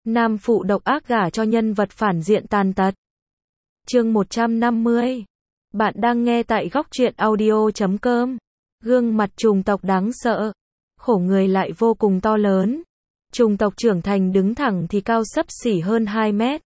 Nam phụ độc ác gả cho nhân vật phản diện tàn tật. Chương 150. Bạn đang nghe tại góc truyện audio.com. Gương mặt trùng tộc đáng sợ. Khổ người lại vô cùng to lớn. Trùng tộc trưởng thành đứng thẳng thì cao xấp xỉ hơn 2 mét.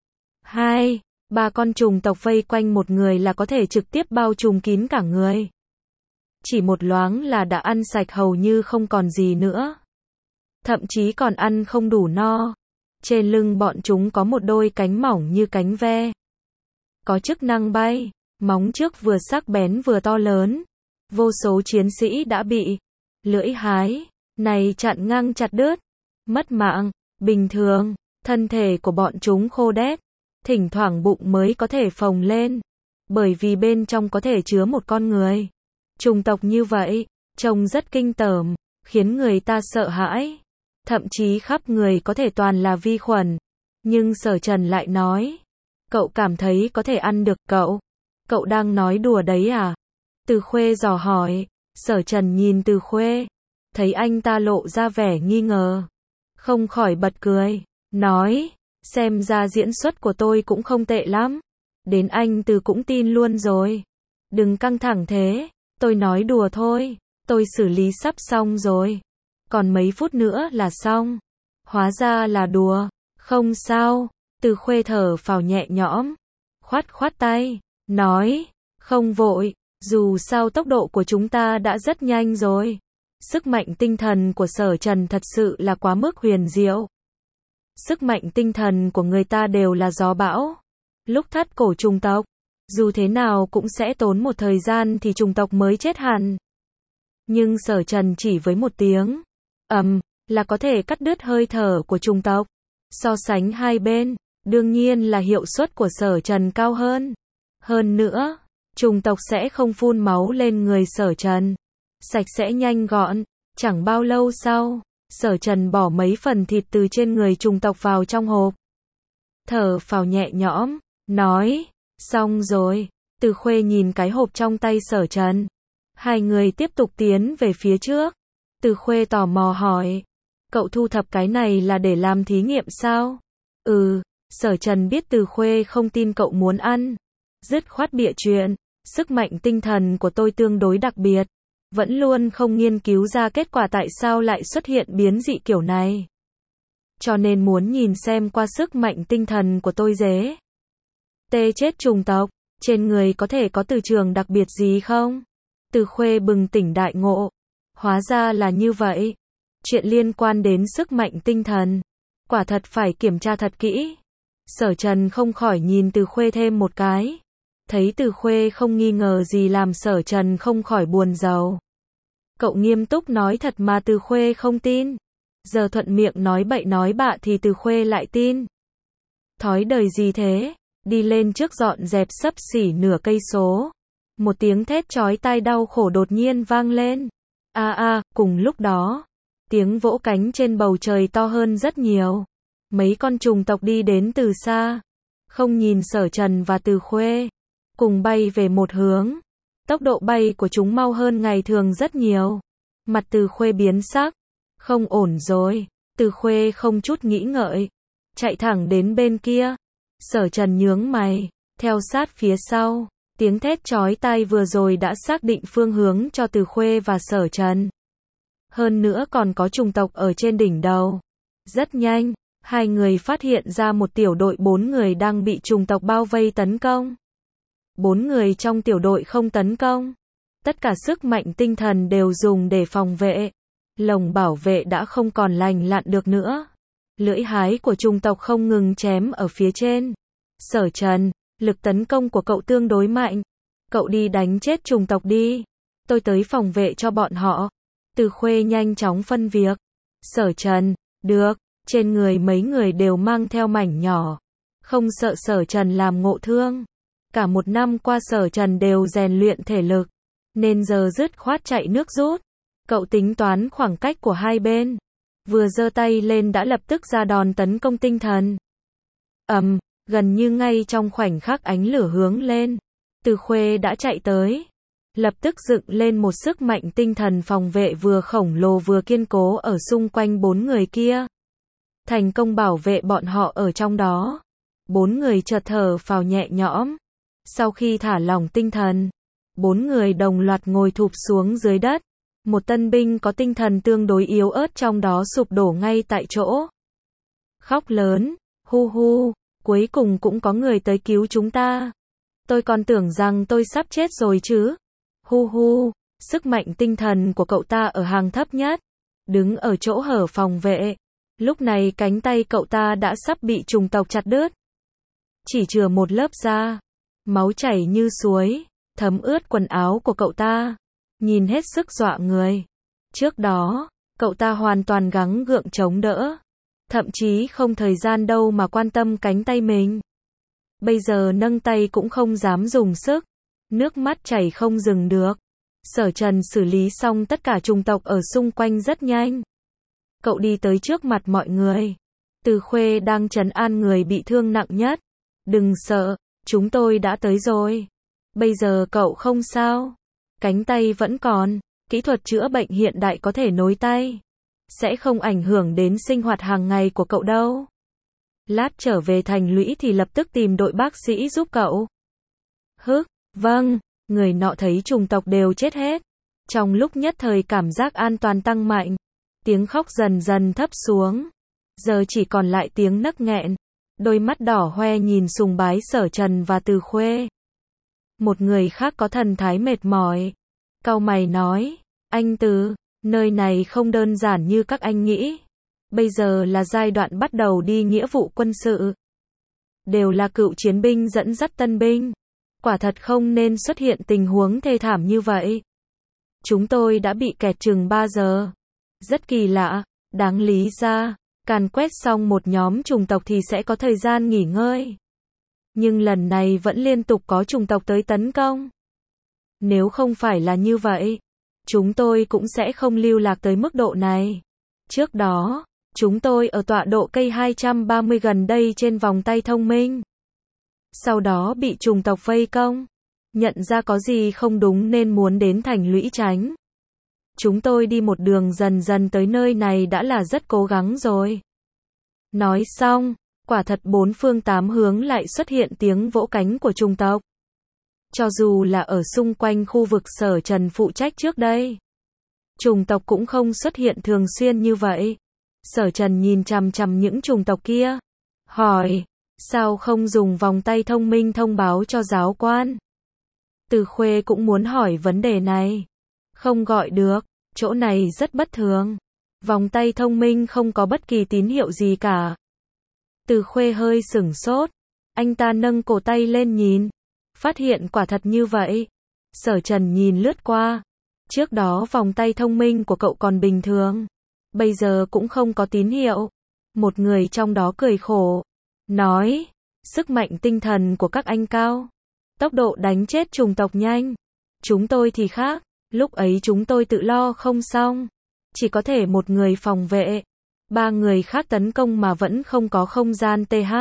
2-3 con trùng tộc vây quanh một người là có thể trực tiếp bao trùm kín cả người. Chỉ một loáng là đã ăn sạch hầu như không còn gì nữa. Thậm chí còn ăn không đủ no. Trên lưng bọn chúng có một đôi cánh mỏng như cánh ve. Có chức năng bay, móng trước vừa sắc bén vừa to lớn. Vô số chiến sĩ đã bị lưỡi hái này chặn ngang chặt đứt, mất mạng. Bình thường, thân thể của bọn chúng khô đét, thỉnh thoảng bụng mới có thể phồng lên, bởi vì bên trong có thể chứa một con người. Trùng tộc như vậy, trông rất kinh tởm, khiến người ta sợ hãi. Thậm chí khắp người có thể toàn là vi khuẩn. Nhưng Sở Trần lại nói, cậu cảm thấy có thể ăn được cậu đang nói đùa đấy à? Từ Khuê dò hỏi. Sở Trần nhìn Từ Khuê, thấy anh ta lộ ra vẻ nghi ngờ, không khỏi bật cười, nói, xem ra diễn xuất của tôi cũng không tệ lắm. Đến anh Từ cũng tin luôn rồi. Đừng căng thẳng thế, tôi nói đùa thôi, tôi xử lý sắp xong rồi. Còn mấy phút nữa là xong. Hóa ra là đùa, không sao. Từ Khuê thở phào nhẹ nhõm, khoát tay, nói, không vội, dù sao tốc độ của chúng ta đã rất nhanh rồi. Sức mạnh tinh thần của Sở Trần thật sự là quá mức huyền diệu. Sức mạnh tinh thần của người ta đều là gió bão. Lúc thắt cổ trùng tộc, dù thế nào cũng sẽ tốn một thời gian thì trùng tộc mới chết hẳn. Nhưng Sở Trần chỉ với một tiếng là có thể cắt đứt hơi thở của trùng tộc. So sánh hai bên, đương nhiên là hiệu suất của Sở Trần cao hơn. Hơn nữa, trùng tộc sẽ không phun máu lên người Sở Trần. Sạch sẽ nhanh gọn. Chẳng bao lâu sau, Sở Trần bỏ mấy phần thịt từ trên người trùng tộc vào trong hộp. Thở phào nhẹ nhõm, nói, xong rồi. Từ Khuê nhìn cái hộp trong tay Sở Trần. Hai người tiếp tục tiến về phía trước. Từ Khuê tò mò hỏi, cậu thu thập cái này là để làm thí nghiệm sao? Sở Trần biết Từ Khuê không tin cậu muốn ăn. Dứt khoát bịa chuyện, sức mạnh tinh thần của tôi tương đối đặc biệt. Vẫn luôn không nghiên cứu ra kết quả tại sao lại xuất hiện biến dị kiểu này. Cho nên muốn nhìn xem qua sức mạnh tinh thần của tôi dễ. Tê chết trùng tộc, trên người có thể có từ trường đặc biệt gì không? Từ Khuê bừng tỉnh đại ngộ. Hóa ra là như vậy. Chuyện liên quan đến sức mạnh tinh thần, quả thật phải kiểm tra thật kỹ. Sở Trần không khỏi nhìn Từ Khuê thêm một cái. Thấy Từ Khuê không nghi ngờ gì làm Sở Trần không khỏi buồn rầu. Cậu nghiêm túc nói thật mà Từ Khuê không tin. Giờ thuận miệng nói bậy nói bạ thì Từ Khuê lại tin. Thói đời gì thế? Đi lên trước dọn dẹp xấp xỉ nửa cây số. Một tiếng thét chói tai đau khổ đột nhiên vang lên. Cùng lúc đó, tiếng vỗ cánh trên bầu trời to hơn rất nhiều. Mấy con trùng tộc đi đến từ xa, không nhìn Sở Trần và Từ Khuê, cùng bay về một hướng. Tốc độ bay của chúng mau hơn ngày thường rất nhiều. Mặt Từ Khuê biến sắc, không ổn rồi. Từ Khuê không chút nghĩ ngợi, chạy thẳng đến bên kia. Sở Trần nhướng mày, theo sát phía sau. Tiếng thét chói tai vừa rồi đã xác định phương hướng cho Từ Khuê và Sở Trần. Hơn nữa còn có trùng tộc ở trên đỉnh đầu. Rất nhanh, hai người phát hiện ra một tiểu đội 4 người đang bị trùng tộc bao vây tấn công. 4 người trong tiểu đội không tấn công. Tất cả sức mạnh tinh thần đều dùng để phòng vệ. Lồng bảo vệ đã không còn lành lặn được nữa. Lưỡi hái của trùng tộc không ngừng chém ở phía trên. Sở Trần, lực tấn công của cậu tương đối mạnh. Cậu đi đánh chết trùng tộc đi. Tôi tới phòng vệ cho bọn họ. Từ Khuê nhanh chóng phân việc. Sở Trần, được. Trên người mấy người đều mang theo mảnh nhỏ. Không sợ Sở Trần làm ngộ thương. Cả một năm qua Sở Trần đều rèn luyện thể lực. Nên giờ dứt khoát chạy nước rút. Cậu tính toán khoảng cách của hai bên. Vừa giơ tay lên đã lập tức ra đòn tấn công tinh thần. Gần như ngay trong khoảnh khắc ánh lửa hướng lên, Từ Khuê đã chạy tới. Lập tức dựng lên một sức mạnh tinh thần phòng vệ vừa khổng lồ vừa kiên cố ở xung quanh 4 người kia. thành công bảo vệ bọn họ ở trong đó. 4 người chợt thở phào nhẹ nhõm. Sau khi thả lỏng tinh thần, 4 người đồng loạt ngồi thụp xuống dưới đất. Một tân binh có tinh thần tương đối yếu ớt trong đó sụp đổ ngay tại chỗ. Khóc lớn, hu hu, cuối cùng cũng có người tới cứu chúng ta. Tôi còn tưởng rằng tôi sắp chết rồi chứ. Hu hu, sức mạnh tinh thần của cậu ta ở hàng thấp nhất, đứng ở chỗ hở phòng vệ. Lúc này cánh tay cậu ta đã sắp bị trùng tộc chặt đứt. Chỉ chừa một lớp da, máu chảy như suối, thấm ướt quần áo của cậu ta, nhìn hết sức dọa người. Trước đó, cậu ta hoàn toàn gắng gượng chống đỡ, thậm chí không thời gian đâu mà quan tâm cánh tay mình. Bây giờ nâng tay cũng không dám dùng sức, nước mắt chảy không dừng được. Sở Trần xử lý xong tất cả trùng tộc ở xung quanh rất nhanh. Cậu đi tới trước mặt mọi người. Từ Khuê đang trấn an người bị thương nặng nhất. Đừng sợ, chúng tôi đã tới rồi. Bây giờ cậu không sao. Cánh tay vẫn còn, kỹ thuật chữa bệnh hiện đại có thể nối tay. Sẽ không ảnh hưởng đến sinh hoạt hàng ngày của cậu đâu. Lát trở về thành lũy thì lập tức tìm đội bác sĩ giúp cậu. Vâng, người nọ thấy trùng tộc đều chết hết. Trong lúc nhất thời cảm giác an toàn tăng mạnh. Tiếng khóc dần dần thấp xuống. Giờ chỉ còn lại tiếng nấc nghẹn. Đôi mắt đỏ hoe nhìn sùng bái Sở Trần và Từ Khuê. Một người khác có thần thái mệt mỏi. Cau mày nói, anh Từ, nơi này không đơn giản như các anh nghĩ. Bây giờ là giai đoạn bắt đầu đi nghĩa vụ quân sự. Đều là cựu chiến binh dẫn dắt tân binh. Quả thật không nên xuất hiện tình huống thê thảm như vậy. Chúng tôi đã bị kẹt chừng 3 giờ. Rất kỳ lạ, đáng lý ra, càn quét xong một nhóm chủng tộc thì sẽ có thời gian nghỉ ngơi. Nhưng lần này vẫn liên tục có chủng tộc tới tấn công. Nếu không phải là như vậy, chúng tôi cũng sẽ không lưu lạc tới mức độ này. Trước đó, chúng tôi ở tọa độ cây 230 gần đây trên vòng tay thông minh. Sau đó bị chủng tộc vây công. Nhận ra có gì không đúng nên muốn đến thành lũy tránh. Chúng tôi đi một đường dần dần tới nơi này đã là rất cố gắng rồi. Nói xong, quả thật bốn phương tám hướng lại xuất hiện tiếng vỗ cánh của chủng tộc. Cho dù là ở xung quanh khu vực Sở Trần phụ trách trước đây, chủng tộc cũng không xuất hiện thường xuyên như vậy. Sở Trần nhìn chằm chằm những chủng tộc kia, hỏi, sao không dùng vòng tay thông minh thông báo cho giáo quan? Từ Khuê cũng muốn hỏi vấn đề này. Không gọi được, chỗ này rất bất thường. Vòng tay thông minh không có bất kỳ tín hiệu gì cả. Từ Khuê hơi sửng sốt. Anh ta nâng cổ tay lên nhìn. Phát hiện quả thật như vậy. Sở Trần nhìn lướt qua. Trước đó vòng tay thông minh của cậu còn bình thường. Bây giờ cũng không có tín hiệu. Một người trong đó cười khổ. Nói, sức mạnh tinh thần của các anh cao. Tốc độ đánh chết chủng tộc nhanh. Chúng tôi thì khác. Lúc ấy chúng tôi tự lo không xong. Chỉ có thể một người phòng vệ. 3 người khác tấn công mà vẫn không có không gian TH.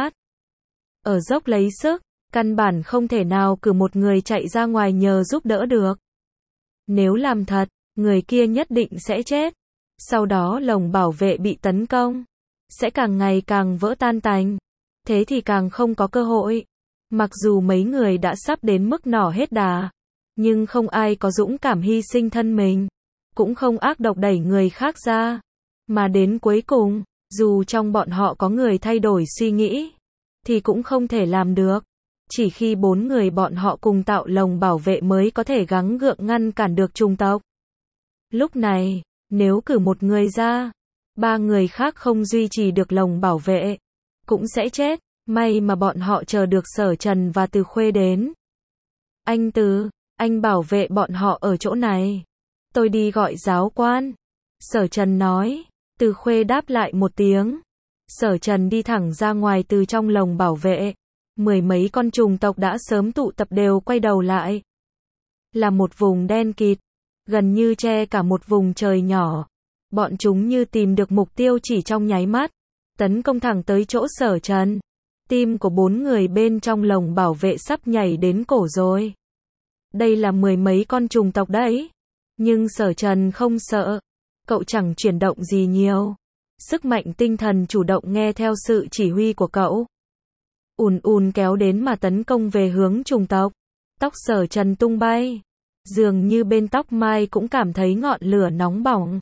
Ở dốc lấy sức, căn bản không thể nào cử một người chạy ra ngoài nhờ giúp đỡ được. Nếu làm thật, người kia nhất định sẽ chết. Sau đó lồng bảo vệ bị tấn công. Sẽ càng ngày càng vỡ tan tành. Thế thì càng không có cơ hội. Mặc dù mấy người đã sắp đến mức nỏ hết đà. Nhưng không ai có dũng cảm hy sinh thân mình. Cũng không ác độc đẩy người khác ra. Mà đến cuối cùng, dù trong bọn họ có người thay đổi suy nghĩ, thì cũng không thể làm được. Chỉ khi 4 người bọn họ cùng tạo lồng bảo vệ mới có thể gắng gượng ngăn cản được chủng tộc. Lúc này, nếu cử một người ra, 3 người khác không duy trì được lồng bảo vệ, cũng sẽ chết. May mà bọn họ chờ được Sở Trần và Từ Khuê đến. Anh Từ, anh bảo vệ bọn họ ở chỗ này. Tôi đi gọi giáo quan. Sở Trần nói. Từ Khuê đáp lại một tiếng. Sở Trần đi thẳng ra ngoài từ trong lồng bảo vệ. 10 mấy con trùng tộc đã sớm tụ tập đều quay đầu lại. Là một vùng đen kịt, gần như che cả một vùng trời nhỏ. Bọn chúng như tìm được mục tiêu chỉ trong nháy mắt, tấn công thẳng tới chỗ Sở Trần. Tim của 4 người bên trong lồng bảo vệ sắp nhảy đến cổ rồi. Đây là 10 mấy con trùng tộc đấy. Nhưng Sở Trần không sợ. Cậu chẳng chuyển động gì nhiều. sức mạnh tinh thần chủ động nghe theo sự chỉ huy của cậu. Ùn ùn kéo đến mà tấn công về hướng trùng tộc. Tóc Sở Trần tung bay. Dường như bên tóc mai cũng cảm thấy ngọn lửa nóng bỏng.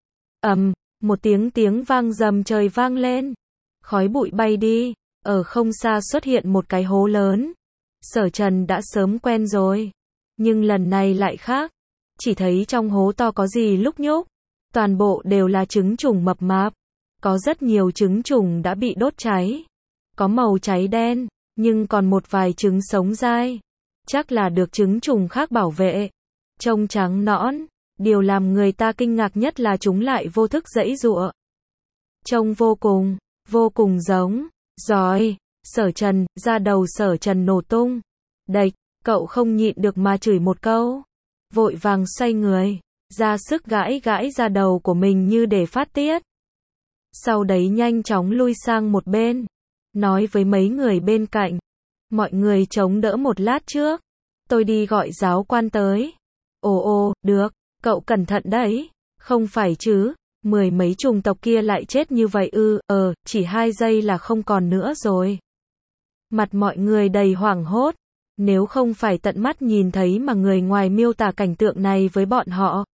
Một tiếng vang rầm trời vang lên. Khói bụi bay đi. Ở không xa xuất hiện một cái hố lớn. Sở Trần đã sớm quen rồi. Nhưng lần này lại khác. Chỉ thấy trong hố to có gì lúc nhúc. Toàn bộ đều là trứng trùng mập mạp. Có rất nhiều trứng trùng đã bị đốt cháy. Có màu cháy đen, nhưng còn một vài trứng sống dai. Chắc là được trứng trùng khác bảo vệ. Trông trắng nõn. Điều làm người ta kinh ngạc nhất là chúng lại vô thức giãy giụa. Trông vô cùng giống. Giỏi, Sở Trần, da đầu Sở Trần nổ tung. Đệch, cậu không nhịn được mà chửi một câu. Vội vàng xoay người, ra sức gãi da đầu của mình như để phát tiết. Sau đấy nhanh chóng lui sang một bên. Nói với mấy người bên cạnh. Mọi người chống đỡ một lát trước. Tôi đi gọi giáo quan tới. Ồ, được, cậu cẩn thận đấy. Không phải chứ, 10 mấy trùng tộc kia lại chết như vậy ư? Chỉ 2 giây là không còn nữa rồi. Mặt mọi người đầy hoảng hốt. Nếu không phải tận mắt nhìn thấy mà người ngoài miêu tả cảnh tượng này với bọn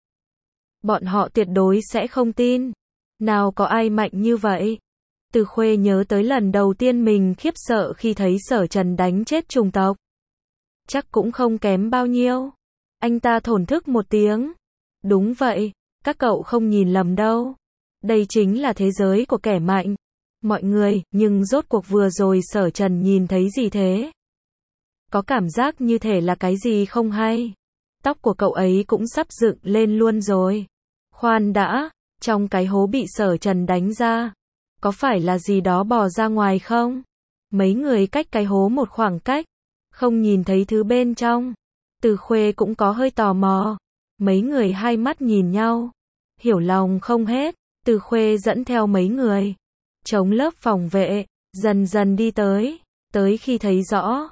họ tuyệt đối sẽ không tin. Nào có ai mạnh như vậy? Từ Khuê nhớ tới lần đầu tiên mình khiếp sợ khi thấy Sở Trần đánh chết trùng tộc. Chắc cũng không kém bao nhiêu. Anh ta thổn thức một tiếng. Đúng vậy, các cậu không nhìn lầm đâu. Đây chính là thế giới của kẻ mạnh. Mọi người, nhưng rốt cuộc vừa rồi Sở Trần nhìn thấy gì thế? Có cảm giác như thể là cái gì không hay. Tóc của cậu ấy cũng sắp dựng lên luôn rồi. Khoan đã, trong cái hố bị Sở Trần đánh ra. Có phải là gì đó bò ra ngoài không? Mấy người cách cái hố một khoảng cách. Không nhìn thấy thứ bên trong. Từ Khuê cũng có hơi tò mò. Mấy người hai mắt nhìn nhau. Hiểu lòng không hết. Từ Khuê dẫn theo mấy người. Chống lớp phòng vệ. Dần dần đi tới. Tới khi thấy rõ.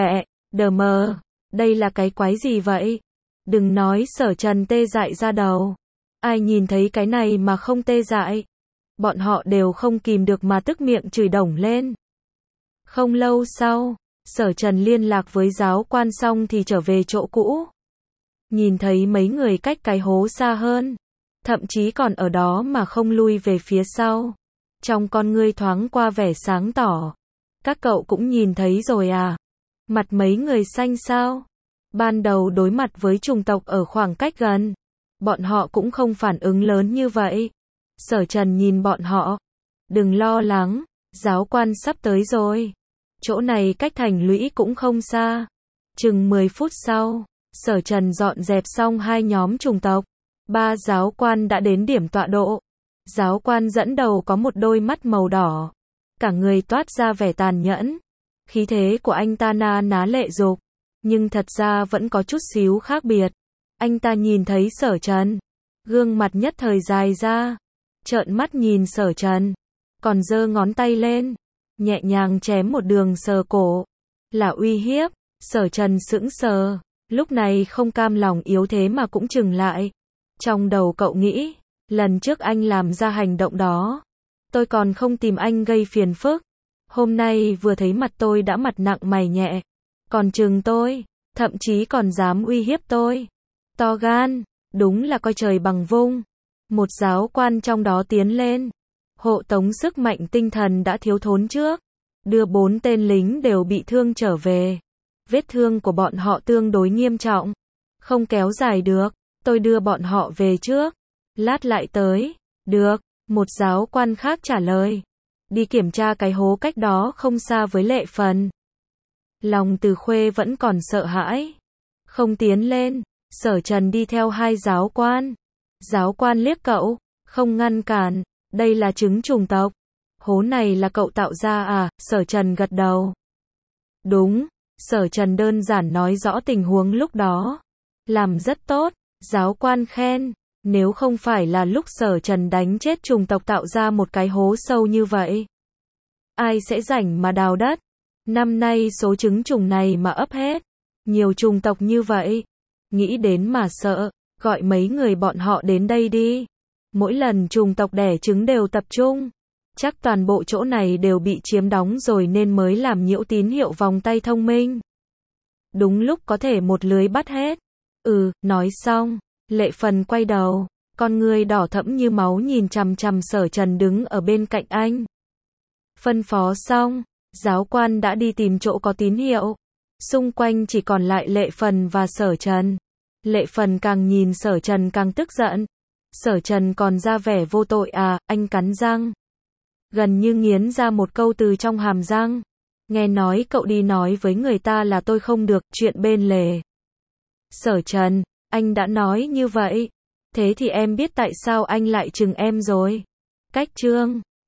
Đờ mờ. Đây là cái quái gì vậy? Đừng nói Sở Trần tê dại ra đầu. Ai nhìn thấy cái này mà không tê dại? Bọn họ đều không kìm được mà tức miệng chửi đổng lên. Không lâu sau, Sở Trần liên lạc với giáo quan xong thì trở về chỗ cũ. Nhìn thấy mấy người cách cái hố xa hơn. Thậm chí còn ở đó mà không lui về phía sau. Trong con ngươi thoáng qua vẻ sáng tỏ. Các cậu cũng nhìn thấy rồi à? Mặt mấy người xanh xao. Ban đầu đối mặt với trùng tộc ở khoảng cách gần. Bọn họ cũng không phản ứng lớn như vậy. Sở Trần nhìn bọn họ. Đừng lo lắng, giáo quan sắp tới rồi. Chỗ này cách thành lũy cũng không xa. Chừng 10 phút sau, Sở Trần dọn dẹp xong hai nhóm trùng tộc. 3 giáo quan đã đến điểm tọa độ. Giáo quan dẫn đầu có một đôi mắt màu đỏ. Cả người toát ra vẻ tàn nhẫn. Khí thế của anh ta na ná lệ dục. Nhưng thật ra vẫn có chút xíu khác biệt. Anh ta nhìn thấy Sở Trần. Gương mặt nhất thời dài ra. Trợn mắt nhìn Sở Trần. Còn giơ ngón tay lên. Nhẹ nhàng chém một đường sờ cổ. Là uy hiếp. Sở Trần sững sờ. Lúc này không cam lòng yếu thế mà cũng chừng lại. Trong đầu cậu nghĩ. Lần trước anh làm ra hành động đó. Tôi còn không tìm anh gây phiền phức. Hôm nay vừa thấy mặt tôi đã mặt nặng mày nhẹ. Còn chừng tôi. Thậm chí còn dám uy hiếp tôi. To gan. Đúng là coi trời bằng vung. Một giáo quan trong đó tiến lên. Hộ tống sức mạnh tinh thần đã thiếu thốn trước. Đưa 4 tên lính đều bị thương trở về. Vết thương của bọn họ tương đối nghiêm trọng. Không kéo dài được. Tôi đưa bọn họ về trước. Lát lại tới. Được. Một giáo quan khác trả lời. Đi kiểm tra cái hố cách đó không xa với Lệ Phần. Lòng Từ Khuê vẫn còn sợ hãi. Không tiến lên. Sở Trần đi theo hai giáo quan. Giáo quan liếc cậu. Không ngăn cản. Đây là trứng trùng tộc. Hố này là cậu tạo ra à? Sở Trần gật đầu. Đúng. Sở Trần đơn giản nói rõ tình huống lúc đó. Làm rất tốt. Giáo quan khen. Nếu không phải là lúc Sở Trần đánh chết trùng tộc tạo ra một cái hố sâu như vậy. Ai sẽ rảnh mà đào đất? Năm nay số trứng trùng này mà ấp hết. Nhiều trùng tộc như vậy. Nghĩ đến mà sợ. Gọi mấy người bọn họ đến đây đi. Mỗi lần trùng tộc đẻ trứng đều tập trung. Chắc toàn bộ chỗ này đều bị chiếm đóng rồi nên mới làm nhiễu tín hiệu vòng tay thông minh. Đúng lúc có thể một lưới bắt hết. Nói xong, Lệ Phần quay đầu, con ngươi đỏ thẫm như máu nhìn chằm chằm Sở Trần đứng ở bên cạnh anh. Phân phó xong, giáo quan đã đi tìm chỗ có tín hiệu. Xung quanh chỉ còn lại Lệ Phần và Sở Trần. Lệ Phần càng nhìn Sở Trần càng tức giận. Sở Trần còn ra vẻ vô tội à, anh cắn răng. Gần như nghiến ra một câu từ trong hàm răng. Nghe nói cậu đi nói với người ta là tôi không được, chuyện bên lề. Sở Trần, anh đã nói như vậy. Thế thì em biết tại sao anh lại chừng em rồi. Cách chương